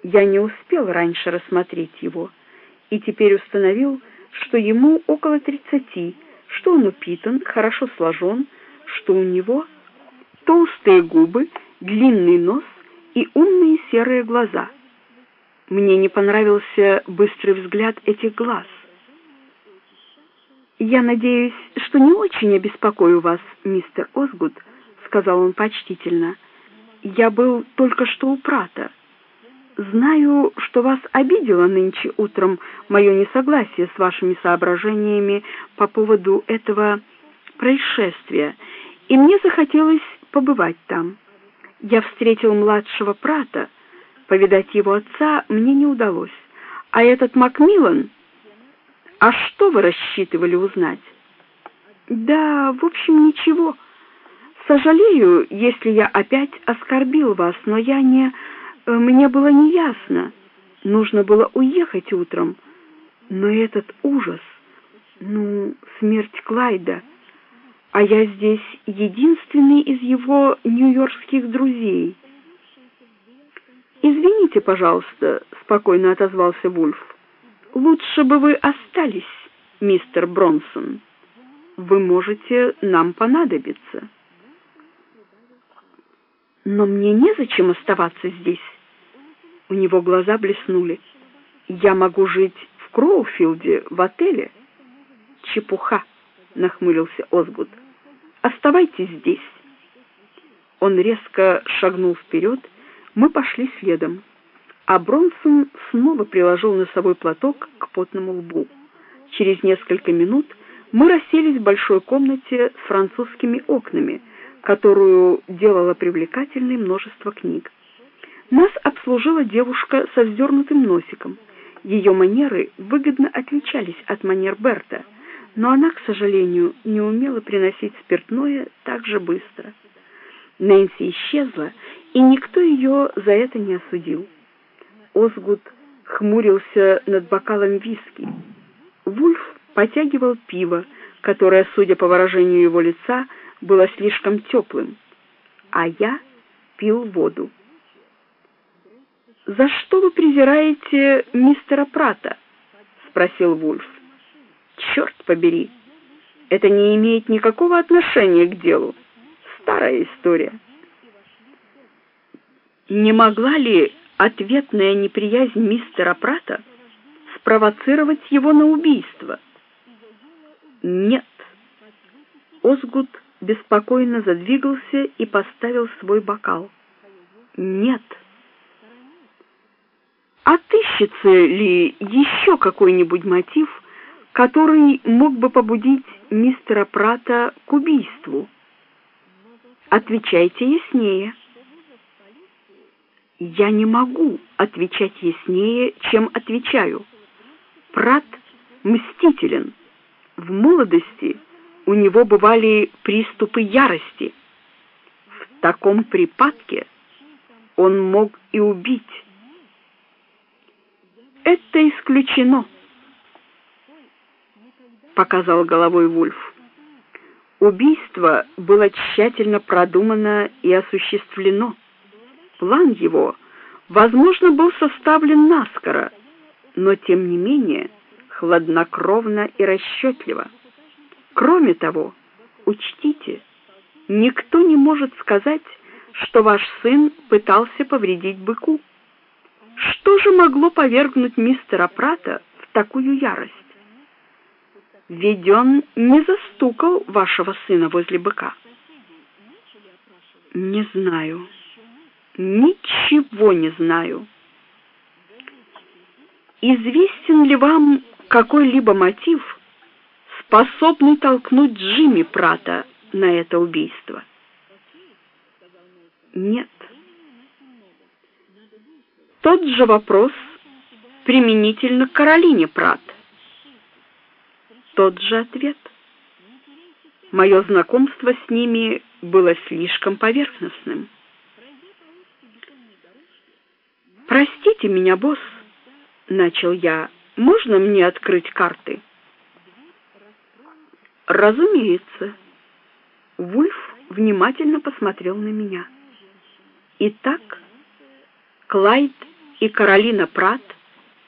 Я не успел раньше рассмотреть его, и теперь установил, что ему около 30, что он упитан, хорошо сложен, что у него толстые губы, длинный нос и умные серые глаза. Мне не понравился быстрый взгляд этих глаз. «Я надеюсь, что не очень обеспокою вас, мистер Озгуд», — сказал он почтительно. «Я был только что у Прата. Знаю, что вас обидело нынче утром мое несогласие с вашими соображениями по поводу этого происшествия, и мне захотелось побывать там. Я встретил младшего Прата, повидать его отца мне не удалось, а этот Макмиллан... А что вы рассчитывали узнать?» «Да, в общем, ничего. Сожалею, если я опять оскорбил вас, но мне было неясно. Нужно было уехать утром. Но этот ужас, смерть Клайда, а я здесь единственный из его нью-йоркских друзей». «Извините, пожалуйста», — спокойно отозвался Вульф. «Лучше бы вы остались, мистер Бронсон. Вы можете нам понадобиться». «Но мне незачем оставаться здесь». У него глаза блеснули. «Я могу жить в Кроуфилде, в отеле». «Чепуха», — нахмурился Озгуд. «Оставайтесь здесь». Он резко шагнул вперед, мы пошли следом, а Бронсон снова приложил носовой платок к потному лбу. Через несколько минут мы расселись в большой комнате с французскими окнами, которую делало привлекательной множество книг. Нас обслужила девушка со вздернутым носиком. Ее манеры выгодно отличались от манер Берта, но она, к сожалению, не умела приносить спиртное так же быстро. Нэнси исчезла, и никто ее за это не осудил. Озгуд хмурился над бокалом виски. Вульф потягивал пиво, которое, судя по выражению его лица, было слишком теплым, а я пил воду. «За что вы презираете мистера Прата?» — спросил Вульф. «Черт побери, это не имеет никакого отношения к делу. Старая история». Не могла ли ответная неприязнь мистера Прата спровоцировать его на убийство? Нет. Озгуд беспокойно задвигался и поставил свой бокал. Нет. Отыщется ли еще какой-нибудь мотив, который мог бы побудить мистера Прата к убийству? Отвечайте яснее. Я не могу отвечать яснее, чем отвечаю. Прат мстителен. В молодости у него бывали приступы ярости. В таком припадке он мог и убить. «Это исключено», — показал головой Вульф. Убийство было тщательно продумано и осуществлено. План его, возможно, был составлен наскоро, но, тем не менее, хладнокровно и расчетливо. Кроме того, учтите, никто не может сказать, что ваш сын пытался повредить быку. Что же могло повергнуть мистера Прата в такую ярость? Ведь он не застукал вашего сына возле быка. Не знаю. Ничего не знаю. Известен ли вам какой-либо мотив, способный толкнуть Джимми Прата на это убийство? Нет. Тот же вопрос применительно к Каролине Прат. Тот же ответ. Мое знакомство с ними было слишком поверхностным. «Простите меня, босс», — начал я, — «можно мне открыть карты?» «Разумеется». Вульф внимательно посмотрел на меня. «Итак, Клайд и Каролина Пратт